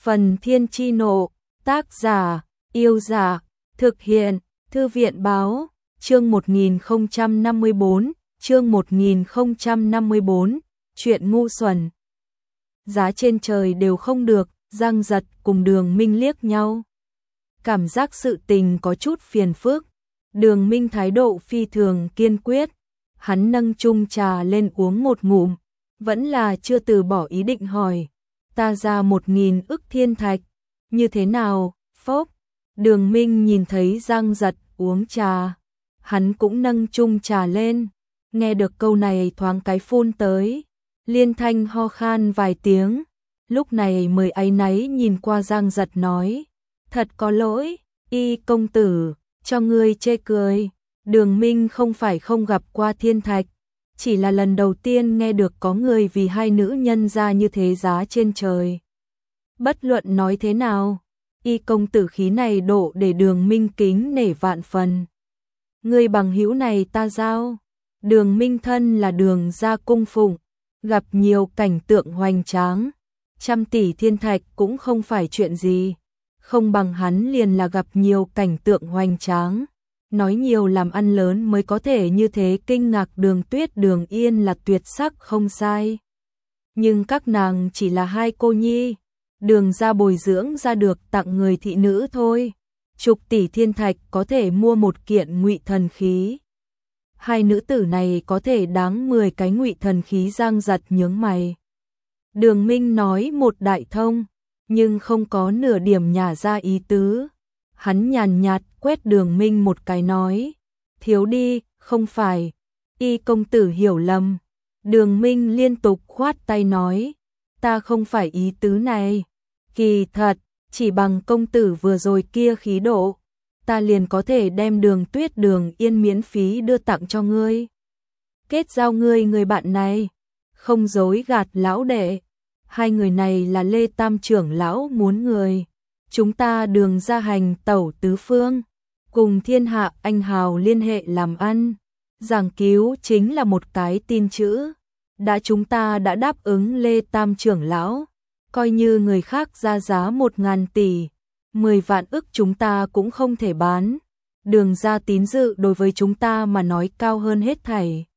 Phần Thiên Chi Nộ, tác giả, Yêu Giả, thực hiện, Thư viện Báo, chương 1054, chương 1054, chuyện ngu xuẩn. Giá trên trời đều không được, Giang Giật cùng Đường Minh liếc nhau. Cảm giác sự tình có chút phiền phức, Đường Minh thái độ phi thường kiên quyết, hắn nâng chung trà lên uống một ngụm, vẫn là chưa từ bỏ ý định hỏi. Ta ra 1000 ức thiên thạch, như thế nào, phốc. Đường Minh nhìn thấy Giang Giật uống trà, hắn cũng nâng chung trà lên, nghe được câu này thoáng cái phun tới, liên thanh ho khan vài tiếng, lúc này mới áy náy nhìn qua Giang Giật nói, thật có lỗi, Y công tử, cho ngươi chê cười. Đường Minh không phải không gặp qua thiên thạch, chỉ là lần đầu tiên nghe được có người vì hai nữ nhân ra như thế giá trên trời. Bất luận nói thế nào, Y công tử khí này độ để Đường Minh kính nể vạn phần. Người bằng hữu này ta giao, Đường Minh thân là Đường gia cung phụng, gặp nhiều cảnh tượng hoành tráng, 100 tỷ thiên thạch cũng không phải chuyện gì, không bằng hắn liền là gặp nhiều cảnh tượng hoành tráng. Nói nhiều làm ăn lớn mới có thể như thế kinh ngạc. Đường Tuyết Đường Yên là tuyệt sắc không sai. Nhưng các nàng chỉ là hai cô nhi, Đường gia bồi dưỡng ra được tặng người thị nữ thôi. Chục tỷ thiên thạch có thể mua một kiện ngụy thần khí. Hai nữ tử này có thể đáng 10 cái ngụy thần khí. Giang Giật nhướng mày. Đường Minh nói một đại thông, nhưng không có nửa điểm nhả ra ý tứ. Hắn nhàn nhạt quét Đường Minh một cái nói, thiếu đi, không phải, Y công tử hiểu lầm. Đường Minh liên tục khoát tay nói, ta không phải ý tứ này, kỳ thật, chỉ bằng công tử vừa rồi kia khí độ, ta liền có thể đem Đường Tuyết Đường Yên miễn phí đưa tặng cho ngươi. Kết giao ngươi người bạn này, không dối gạt lão đệ, hai người này là Lê Tam trưởng lão muốn người. Chúng ta Đường gia hành tẩu tứ phương, cùng thiên hạ anh hào liên hệ làm ăn. Giảng cứu chính là một cái tin chữ. Chúng ta đã đáp ứng Lê Tam trưởng lão, coi như người khác ra giá 1000 tỷ, 10 vạn ức chúng ta cũng không thể bán. Đường gia tín dự đối với chúng ta mà nói cao hơn hết thảy.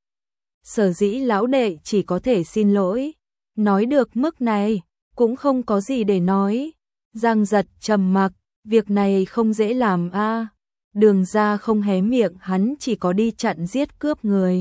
Sở dĩ lão đệ chỉ có thể xin lỗi, nói được mức này, cũng không có gì để nói. Giang Giật trầm mặc, việc này không dễ làm a. Đường gia không hé miệng, hắn chỉ có đi chặn giết cướp người.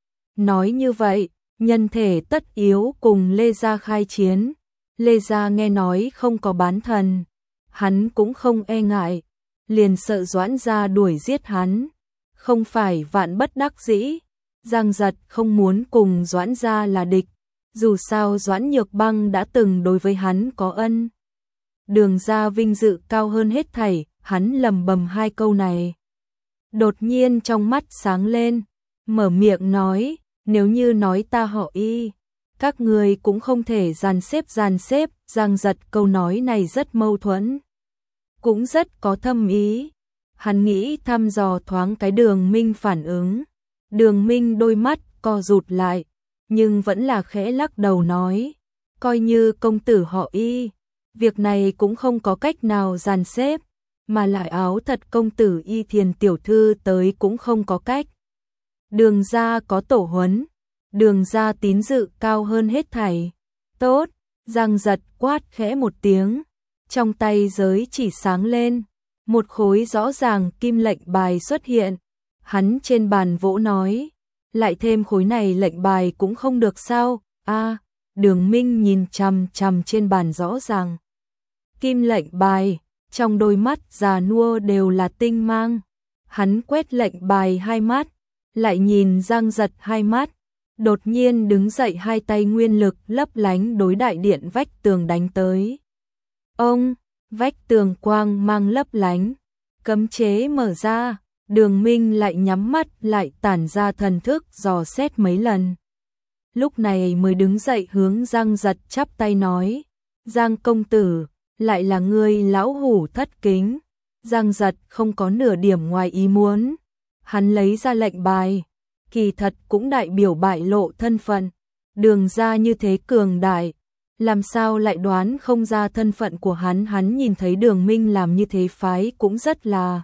Nói như vậy, nhân thể tất yếu cùng Lê gia khai chiến. Lê gia nghe nói không có bán thần, hắn cũng không e ngại, liền sợ Doãn gia đuổi giết hắn. Không phải vạn bất đắc dĩ, Giang Giật không muốn cùng Doãn gia là địch, dù sao Doãn Nhược Băng đã từng đối với hắn có ân. Đường gia vinh dự cao hơn hết thảy, hắn lầm bầm hai câu này. Đột nhiên trong mắt sáng lên, mở miệng nói, nếu như nói ta họ Y, các người cũng không thể dàn xếp. Giang Giật câu nói này rất mâu thuẫn, cũng rất có thâm ý. Hắn nghĩ thăm dò thoáng cái Đường Minh phản ứng. Đường Minh đôi mắt co rụt lại, nhưng vẫn là khẽ lắc đầu nói, coi như công tử họ Y, việc này cũng không có cách nào dàn xếp, mà lại áo thật công tử Y Thiền tiểu thư tới cũng không có cách. Đường gia có tổ huấn, Đường gia tín dự cao hơn hết thảy. Tốt, Giang Giật quát khẽ một tiếng, trong tay giới chỉ sáng lên, một khối rõ ràng kim lệnh bài xuất hiện. Hắn trên bàn vỗ nói, lại thêm khối này lệnh bài cũng không được sao? A, Đường Minh nhìn chằm chằm trên bàn rõ ràng kim lệnh bài, trong đôi mắt già nua đều là tinh mang. Hắn quét lệnh bài hai mắt, lại nhìn Giang Giật hai mắt, đột nhiên đứng dậy, hai tay nguyên lực lấp lánh đối đại điện vách tường đánh tới. Ông, vách tường quang mang lấp lánh, cấm chế mở ra, Đường Minh lại nhắm mắt lại tản ra thần thức dò xét mấy lần. Lúc này mới đứng dậy hướng Giang Giật chắp tay nói, Giang công tử, lại là ngươi lão hủ thất kính. Giang Giật không có nửa điểm ngoài ý muốn. Hắn lấy ra lệnh bài, kỳ thật cũng đại biểu bại lộ thân phận. Đường gia như thế cường đại, làm sao lại đoán không ra thân phận của hắn nhìn thấy Đường Minh làm như thế phái cũng rất là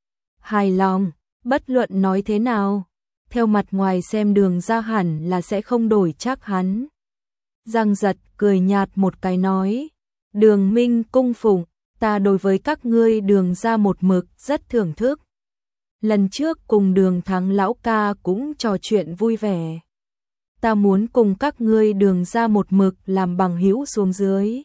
hài lòng, bất luận nói thế nào, theo mặt ngoài xem Đường ra hẳn là sẽ không đổi chắc hắn. Giang Giật cười nhạt một cái nói, Đường Minh cung phụng, ta đối với các ngươi Đường ra một mực rất thưởng thức. Lần trước cùng Đường Thắng lão ca cũng trò chuyện vui vẻ. Ta muốn cùng các ngươi Đường ra một mực làm bằng hữu xuống dưới.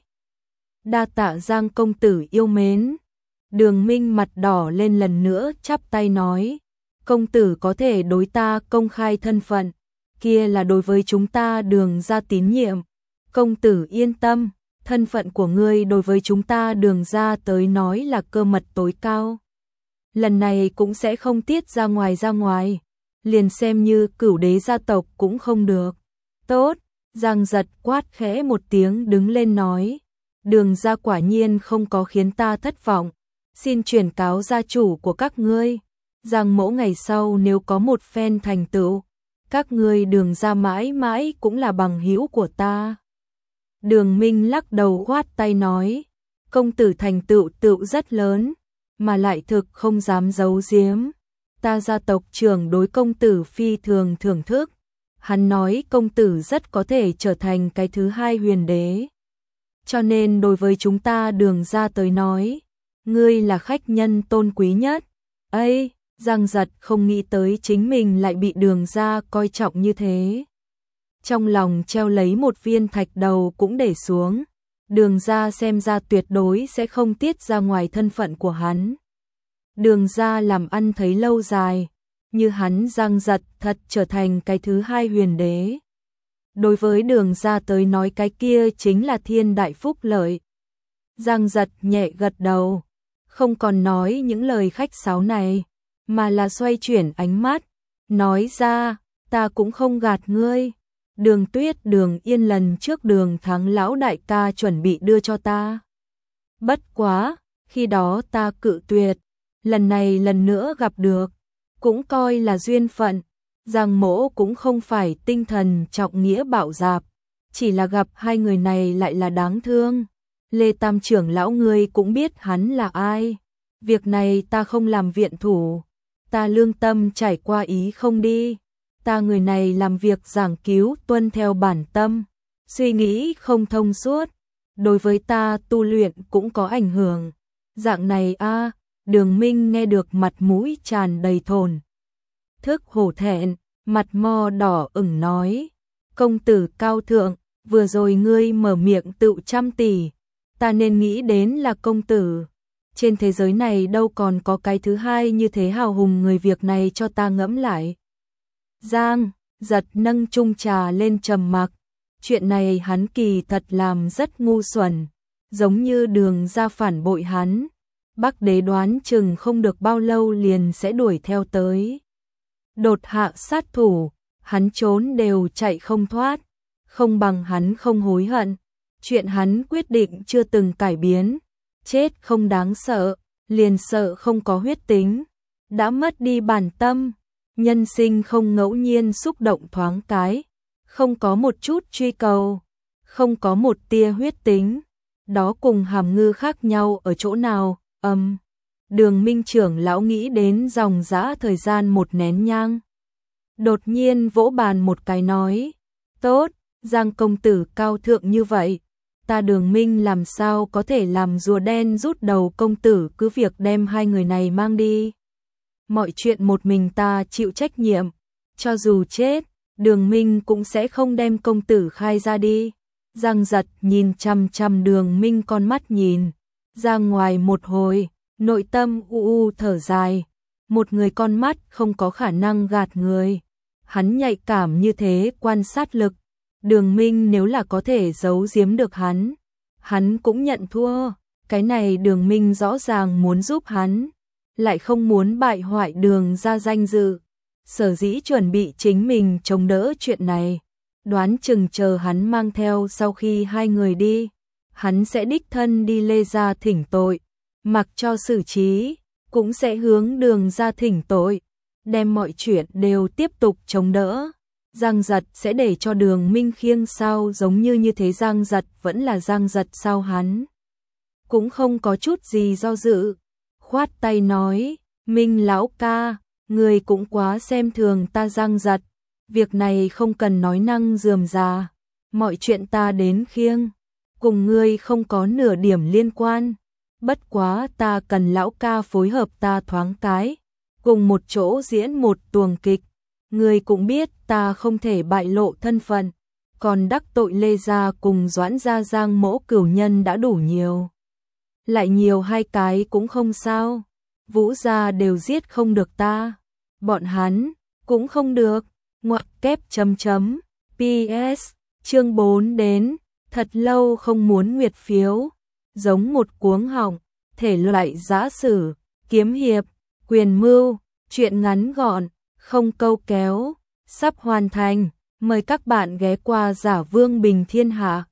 Đa tạ Giang công tử yêu mến. Đường Minh mặt đỏ lên lần nữa chắp tay nói, công tử có thể đối ta công khai thân phận, kia là đối với chúng ta Đường ra tín nhiệm. Công tử yên tâm, thân phận của ngươi đối với chúng ta Đường ra tới nói là cơ mật tối cao. Lần này cũng sẽ không tiết ra ngoài, liền xem như Cửu đế gia tộc cũng không được. Tốt, Giang Giật quát khẽ một tiếng đứng lên nói, Đường ra quả nhiên không có khiến ta thất vọng, xin chuyển cáo gia chủ của các ngươi, Giang mẫu ngày sau nếu có một phen thành tựu, các ngươi Đường ra mãi mãi cũng là bằng hữu của ta. Đường Minh lắc đầu khoát tay nói, công tử thành tựu rất lớn, mà lại thực không dám giấu giếm. Ta gia tộc trưởng đối công tử phi thường thưởng thức. Hắn nói công tử rất có thể trở thành cái thứ hai huyền đế. Cho nên đối với chúng ta Đường ra tới nói, ngươi là khách nhân tôn quý nhất. Ây, Giang Giật không nghĩ tới chính mình lại bị Đường ra coi trọng như thế. Trong lòng treo lấy một viên thạch đầu cũng để xuống. Đường ra xem ra tuyệt đối sẽ không tiết ra ngoài thân phận của hắn. Đường ra làm ăn thấy lâu dài, như hắn Giang Giật thật trở thành cái thứ hai huyền đế. Đối với Đường ra tới nói cái kia chính là thiên đại phúc lợi. Giang Giật nhẹ gật đầu, không còn nói những lời khách sáo này, mà là xoay chuyển ánh mắt, nói ra, ta cũng không gạt ngươi. Đường Tuyết Đường Yên lần trước Đường Thắng lão đại ca chuẩn bị đưa cho ta. Bất quá, khi đó ta cự tuyệt, lần này lần nữa gặp được, cũng coi là duyên phận. Giang mỗ cũng không phải tinh thần trọng nghĩa bạo dạp, chỉ là gặp hai người này lại là đáng thương. Lê Tam trưởng lão ngươi cũng biết hắn là ai. Việc này ta không làm viện thủ, ta lương tâm trải qua ý không đi. Ta người này làm việc giảng cứu tuân theo bản tâm, suy nghĩ không thông suốt, đối với ta tu luyện cũng có ảnh hưởng. Dạng này a, Đường Minh nghe được mặt mũi tràn đầy thổn thức hổ thẹn, mặt mo đỏ ửng nói, công tử cao thượng, vừa rồi ngươi mở miệng tự 100 tỷ, ta nên nghĩ đến là công tử. Trên thế giới này đâu còn có cái thứ hai như thế hào hùng, người việc này cho ta ngẫm lại. Giang Giật nâng chung trà lên trầm mặc, chuyện này hắn kỳ thật làm rất ngu xuẩn, giống như Đường ra phản bội hắn, Bắc đế đoán chừng không được bao lâu liền sẽ đuổi theo tới. Đột hạ sát thủ, hắn trốn đều chạy không thoát, không bằng hắn không hối hận, chuyện hắn quyết định chưa từng cải biến, chết không đáng sợ, liền sợ không có huyết tính, đã mất đi bản tâm. Nhân sinh không ngẫu nhiên xúc động thoáng cái, không có một chút truy cầu, không có một tia huyết tính, đó cùng hàm ngư khác nhau ở chỗ nào? Đường Minh trưởng lão nghĩ đến dòng dã thời gian một nén nhang, đột nhiên vỗ bàn một cái nói, tốt, Giang công tử cao thượng như vậy, ta Đường Minh làm sao có thể làm rùa đen rút đầu công tử, cứ việc đem hai người này mang đi. Mọi chuyện một mình ta chịu trách nhiệm, cho dù chết, Đường Minh cũng sẽ không đem công tử khai ra đi. Giang Giật nhìn chằm chằm Đường Minh con mắt nhìn ra ngoài một hồi, nội tâm u thở dài, một người con mắt không có khả năng gạt người. Hắn nhạy cảm như thế, quan sát lực, Đường Minh nếu là có thể giấu giếm được hắn cũng nhận thua. Cái này Đường Minh rõ ràng muốn giúp hắn, lại không muốn bại hoại Đường ra danh dự, sở dĩ chuẩn bị chính mình chống đỡ chuyện này, đoán chừng chờ hắn mang theo sau khi hai người đi, hắn sẽ đích thân đi Lê gia thỉnh tội, mặc cho xử trí, cũng sẽ hướng Đường ra thỉnh tội, đem mọi chuyện đều tiếp tục chống đỡ. Giang Giật sẽ để cho Đường Minh Khiêng sao? Giống như thế, Giang Giật vẫn là Giang Giật sao? Hắn cũng không có chút gì do dự, khoát tay nói, Minh lão ca, người cũng quá xem thường ta. Giang Giật, việc này không cần nói năng rườm rà, mọi chuyện ta đến khiêng, cùng ngươi không có nửa điểm liên quan, bất quá ta cần lão ca phối hợp ta thoáng cái, cùng một chỗ diễn một tuồng kịch, ngươi cũng biết ta không thể bại lộ thân phận, còn đắc tội Lê gia cùng Doãn gia Giang mỗ cửu nhân đã đủ nhiều. Lại nhiều hai cái cũng không sao, Vũ gia đều giết không được ta, bọn hắn cũng không được, ngoặc kép chấm chấm, PS, chương 4 đến, thật lâu không muốn nguyệt phiếu, giống một cuống họng, thể loại giã sử, kiếm hiệp, quyền mưu, truyện ngắn gọn, không câu kéo, sắp hoàn thành, mời các bạn ghé qua Giả Vương Bình Thiên Hạ.